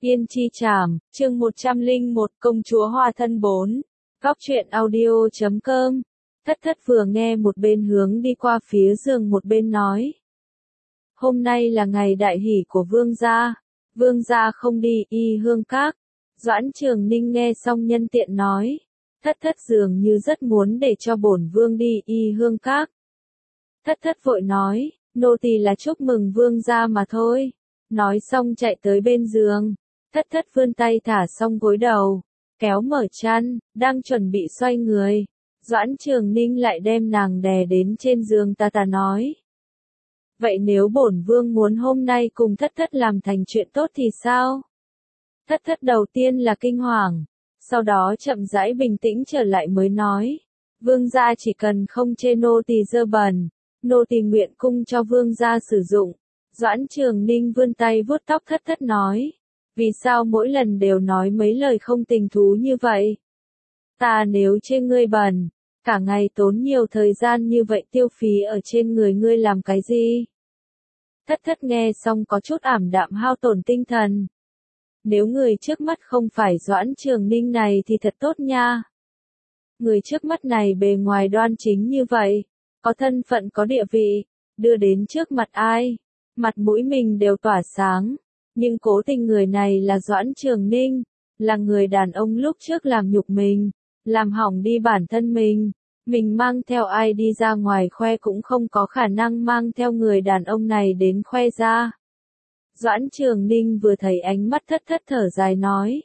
Yên Chi Trảm, chương 101 Công chúa Hoa Thân 4. Góc truyện audio.com. Thất thất vừa nghe một bên hướng đi qua phía giường một bên nói. Hôm nay là ngày đại hỷ của vương gia. Vương gia không đi y hương các. Doãn Trường Ninh nghe xong nhân tiện nói. Thất thất dường như rất muốn để cho bổn vương đi y hương các. Thất thất vội nói, nô tỳ là chúc mừng vương gia mà thôi. Nói xong chạy tới bên giường. Thất thất vươn tay thả xong gối đầu, kéo mở chăn, đang chuẩn bị xoay người. Doãn Trường Ninh lại đem nàng đè đến trên giường ta nói. Vậy nếu bổn vương muốn hôm nay cùng thất thất làm thành chuyện tốt thì sao? Thất thất đầu tiên là kinh hoàng, sau đó chậm rãi bình tĩnh trở lại mới nói. Vương gia chỉ cần không chê nô tỳ dơ bẩn, nô tỳ nguyện cung cho vương gia sử dụng. Doãn Trường Ninh vươn tay vuốt tóc thất thất nói. Vì sao mỗi lần đều nói mấy lời không tình thú như vậy? Ta nếu chê ngươi bẩn, cả ngày tốn nhiều thời gian như vậy tiêu phí ở trên người ngươi làm cái gì? Thất thất nghe xong có chút ảm đạm hao tổn tinh thần. Nếu người trước mắt không phải Doãn Trường Ninh này thì thật tốt nha. Người trước mắt này bề ngoài đoan chính như vậy, có thân phận có địa vị, đưa đến trước mặt ai, mặt mũi mình đều tỏa sáng. Nhưng cố tình người này là Doãn Trường Ninh, là người đàn ông lúc trước làm nhục mình, làm hỏng đi bản thân mình mang theo ai đi ra ngoài khoe cũng không có khả năng mang theo người đàn ông này đến khoe ra. Doãn Trường Ninh vừa thấy ánh mắt thất thất thở dài nói.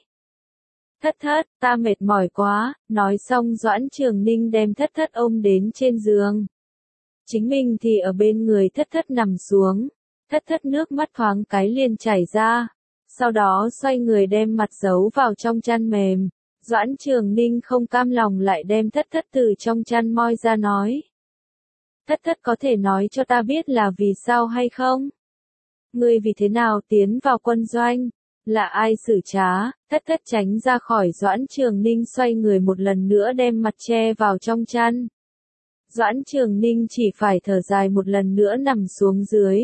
Thất thất, ta mệt mỏi quá, nói xong Doãn Trường Ninh đem thất thất ôm đến trên giường. Chính mình thì ở bên người thất thất nằm xuống. Thất thất nước mắt thoáng cái liền chảy ra, sau đó xoay người đem mặt giấu vào trong chăn mềm. Doãn Trường Ninh không cam lòng lại đem thất thất từ trong chăn moi ra nói. Thất thất có thể nói cho ta biết là vì sao hay không? Ngươi vì thế nào tiến vào quân doanh? Là ai xử trá? Thất thất tránh ra khỏi Doãn Trường Ninh xoay người một lần nữa đem mặt che vào trong chăn. Doãn Trường Ninh chỉ phải thở dài một lần nữa nằm xuống dưới.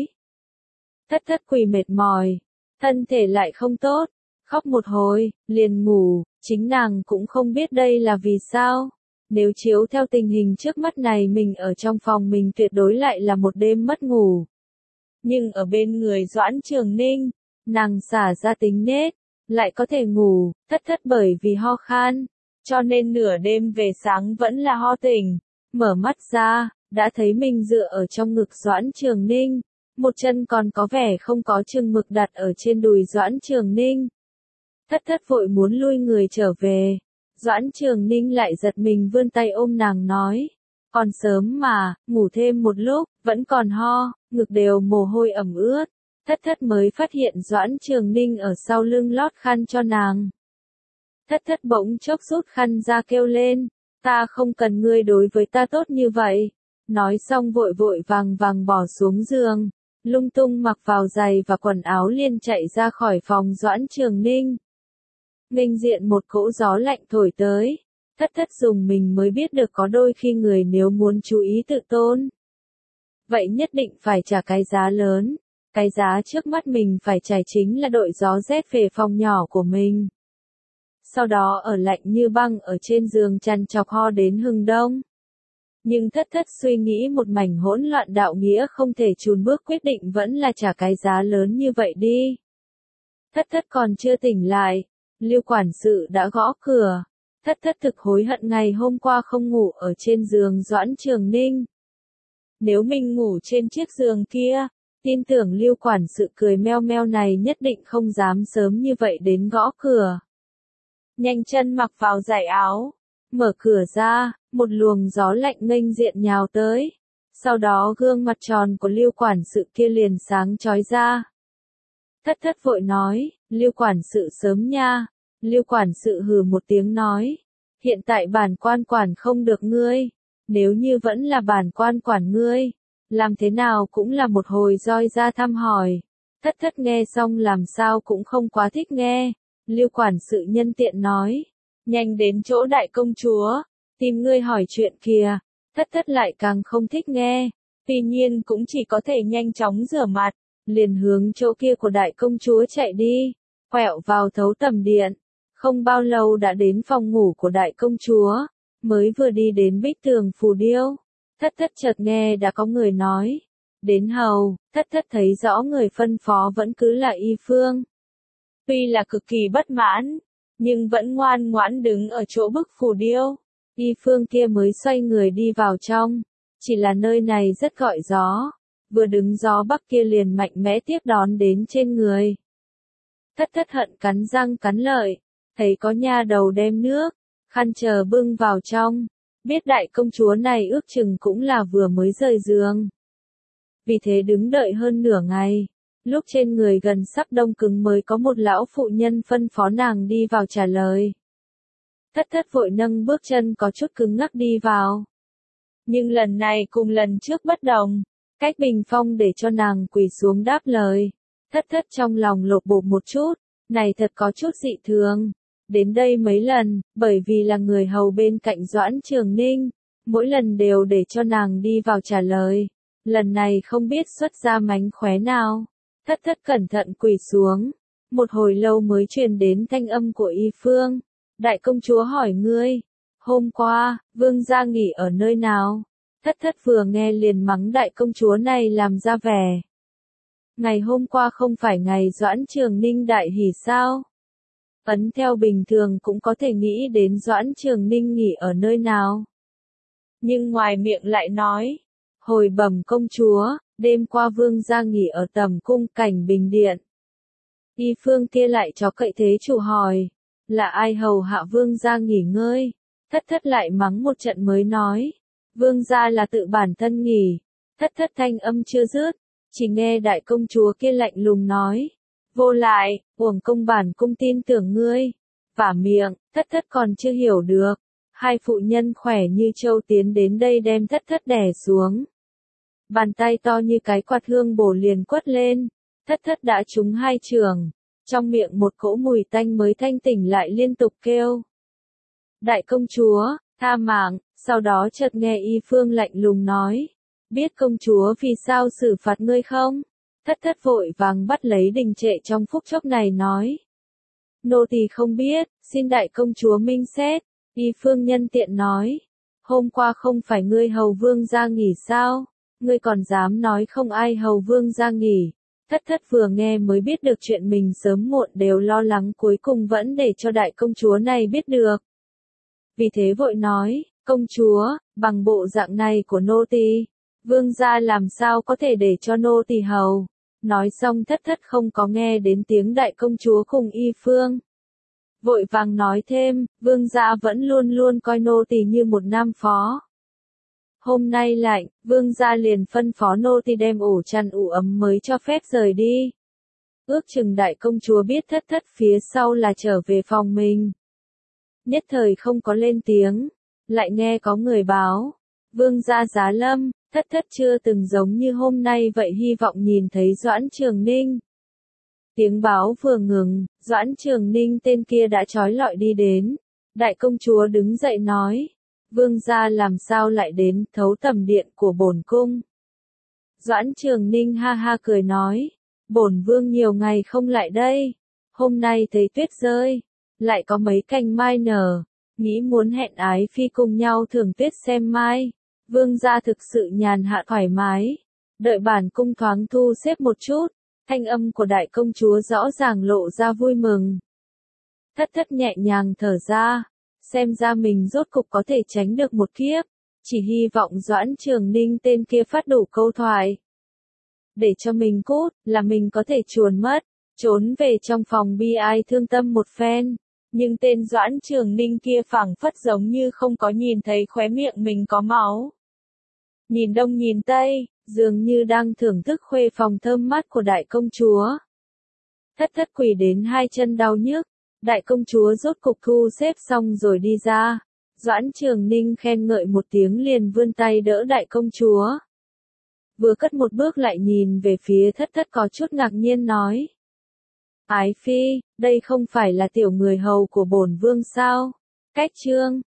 Thất thất quỳ mệt mỏi, thân thể lại không tốt, khóc một hồi, liền ngủ, chính nàng cũng không biết đây là vì sao. Nếu chiếu theo tình hình trước mắt này mình ở trong phòng mình tuyệt đối lại là một đêm mất ngủ. Nhưng ở bên người Doãn Trường Ninh, nàng xả ra tính nết, lại có thể ngủ, thất thất bởi vì ho khan, cho nên nửa đêm về sáng vẫn là ho tỉnh, mở mắt ra, đã thấy mình dựa ở trong ngực Doãn Trường Ninh. Một chân còn có vẻ không có chừng mực đặt ở trên đùi Doãn Trường Ninh. Thất thất vội muốn lui người trở về. Doãn Trường Ninh lại giật mình vươn tay ôm nàng nói. Còn sớm mà, ngủ thêm một lúc, vẫn còn ho, ngực đều mồ hôi ẩm ướt. Thất thất mới phát hiện Doãn Trường Ninh ở sau lưng lót khăn cho nàng. Thất thất bỗng chốc rút khăn ra kêu lên. Ta không cần ngươi đối với ta tốt như vậy. Nói xong vội vội vàng bỏ xuống giường. Lung tung mặc vào giày và quần áo liền chạy ra khỏi phòng Doãn Trường Ninh. Nghênh diện một cỗ gió lạnh thổi tới. Thất thất dùng mình mới biết được có đôi khi người nếu muốn chú ý tự tôn. Vậy nhất định phải trả cái giá lớn. Cái giá trước mắt mình phải trả chính là đội gió rét về phòng nhỏ của mình. Sau đó ở lạnh như băng ở trên giường chăn chọc ho đến hừng đông. Nhưng thất thất suy nghĩ một mảnh hỗn loạn đạo nghĩa không thể chùn bước quyết định vẫn là trả cái giá lớn như vậy đi. Thất thất còn chưa tỉnh lại, Lưu quản sự đã gõ cửa. Thất thất thực hối hận ngày hôm qua không ngủ ở trên giường Doãn Trường Ninh. Nếu mình ngủ trên chiếc giường kia, tin tưởng Lưu quản sự cười meo meo này nhất định không dám sớm như vậy đến gõ cửa. Nhanh chân mặc vào giày áo, mở cửa ra. Một luồng gió lạnh nghênh diện nhào tới. Sau đó gương mặt tròn của Lưu quản sự kia liền sáng chói ra. Thất thất vội nói, Lưu quản sự sớm nha. Lưu quản sự hừ một tiếng nói. Hiện tại bản quan quản không được ngươi. Nếu như vẫn là bản quan quản ngươi, làm thế nào cũng là một hồi roi ra thăm hỏi. Thất thất nghe xong làm sao cũng không quá thích nghe. Lưu quản sự nhân tiện nói. Nhanh đến chỗ đại công chúa. Tìm ngươi hỏi chuyện kìa. Thất thất lại càng không thích nghe. Tuy nhiên cũng chỉ có thể nhanh chóng rửa mặt. Liền hướng chỗ kia của đại công chúa chạy đi. quẹo vào thấu tầm điện. Không bao lâu đã đến phòng ngủ của đại công chúa, mới vừa đi đến bích tường phù điêu. Thất thất chợt nghe đã có người nói. Đến hầu, thất thất thấy rõ người phân phó vẫn cứ là Y Phương. Tuy là cực kỳ bất mãn, nhưng vẫn ngoan ngoãn đứng ở chỗ bức phù điêu. Y Phương kia mới xoay người đi vào trong. Chỉ là nơi này rất gọi gió. Vừa đứng gió bắc kia liền mạnh mẽ tiếp đón đến trên người. Thất thất hận cắn răng cắn lợi. Thấy có nha đầu đem nước, khăn chờ bưng vào trong. Biết đại công chúa này ước chừng cũng là vừa mới rời giường. Vì thế đứng đợi hơn nửa ngày. Lúc trên người gần sắp đông cứng mới có một lão phụ nhân phân phó nàng đi vào trả lời. Thất thất vội nâng bước chân có chút cứng ngắc đi vào. Nhưng lần này cùng lần trước bất đồng. Cách bình phong để cho nàng quỳ xuống đáp lời. Thất thất trong lòng lột bột một chút. Này thật có chút dị thường. Đến đây mấy lần, bởi vì là người hầu bên cạnh Doãn Trường Ninh. Mỗi lần đều để cho nàng đi vào trả lời. Lần này không biết xuất ra mánh khóe nào. Thất thất cẩn thận quỳ xuống. Một hồi lâu mới truyền đến thanh âm của Y Phương. Đại công chúa hỏi ngươi. Hôm qua, vương gia nghỉ ở nơi nào? Thất thất vừa nghe liền mắng đại công chúa này làm ra vẻ. Ngày hôm qua không phải ngày Doãn Trường Ninh đại hỷ sao? Ấn theo bình thường cũng có thể nghĩ đến Doãn Trường Ninh nghỉ ở nơi nào. Nhưng ngoài miệng lại nói. Hồi bẩm công chúa, đêm qua vương gia nghỉ ở tầm cung Cảnh Bình Điện. Y Phương kia lại cho cậy thế chủ hỏi. Là ai hầu hạ vương gia nghỉ ngơi? Thất thất lại mắng một trận mới nói. Vương gia là tự bản thân nghỉ. Thất thất thanh âm chưa dứt. Chỉ nghe đại công chúa kia lạnh lùng nói. Vô lại, uổng công bản cung tin tưởng ngươi. Vả miệng, thất thất còn chưa hiểu được. Hai phụ nhân khỏe như trâu tiến đến đây đem thất thất đè xuống. Bàn tay to như cái quạt hương bổ liền quất lên. Thất thất đã trúng hai chưởng. Trong miệng một cỗ mùi tanh mới thanh tỉnh lại liên tục kêu. Đại công chúa, tha mạng, sau đó chợt nghe Y Phương lạnh lùng nói. Biết công chúa vì sao xử phạt ngươi không? Thất thất vội vàng bắt lấy đình trệ trong phút chốc này nói. Nô tỳ không biết, xin đại công chúa minh xét. Y Phương nhân tiện nói. Hôm qua không phải ngươi hầu vương gia nghỉ sao? Ngươi còn dám nói không ai hầu vương gia nghỉ. Thất thất vừa nghe mới biết được chuyện mình sớm muộn đều lo lắng cuối cùng vẫn để cho đại công chúa này biết được. Vì thế vội nói, công chúa, bằng bộ dạng này của nô tỳ, vương gia làm sao có thể để cho nô tỳ hầu. Nói xong thất thất không có nghe đến tiếng đại công chúa cùng Y Phương. Vội vàng nói thêm, vương gia vẫn luôn luôn coi nô tỳ như một nam phó. Hôm nay lạnh, vương gia liền phân phó nô tỳ đem ủ chăn ủ ấm mới cho phép rời đi. Ước chừng đại công chúa biết thất thất phía sau là trở về phòng mình. Nhất thời không có lên tiếng, lại nghe có người báo. Vương gia giá lâm, thất thất chưa từng giống như hôm nay vậy hy vọng nhìn thấy Doãn Trường Ninh. Tiếng báo vừa ngừng, Doãn Trường Ninh tên kia đã trói lọi đi đến. Đại công chúa đứng dậy nói. Vương gia làm sao lại đến thấu tầm điện của bổn cung. Doãn Trường Ninh ha ha cười nói. Bổn vương nhiều ngày không lại đây. Hôm nay thấy tuyết rơi. Lại có mấy cành mai nở. Nghĩ muốn hẹn ái phi cùng nhau thưởng tuyết xem mai. Vương gia thực sự nhàn hạ thoải mái. Đợi bản cung thoáng thu xếp một chút. Thanh âm của đại công chúa rõ ràng lộ ra vui mừng. Thất thất nhẹ nhàng thở ra. Xem ra mình rốt cục có thể tránh được một kiếp. Chỉ hy vọng Doãn Trường Ninh tên kia phát đủ câu thoại. Để cho mình cút, là mình có thể chuồn mất. Trốn về trong phòng bi ai thương tâm một phen. Nhưng tên Doãn Trường Ninh kia phảng phất giống như không có nhìn thấy khóe miệng mình có máu. Nhìn đông nhìn tây, dường như đang thưởng thức khuê phòng thơm mát của đại công chúa. Thất thất quỳ đến hai chân đau nhức. Đại công chúa rốt cục thu xếp xong rồi đi ra. Doãn Trường Ninh khen ngợi một tiếng liền vươn tay đỡ đại công chúa. Vừa cất một bước lại nhìn về phía thất thất có chút ngạc nhiên nói. Ái phi, đây không phải là tiểu người hầu của bổn vương sao? Cách chương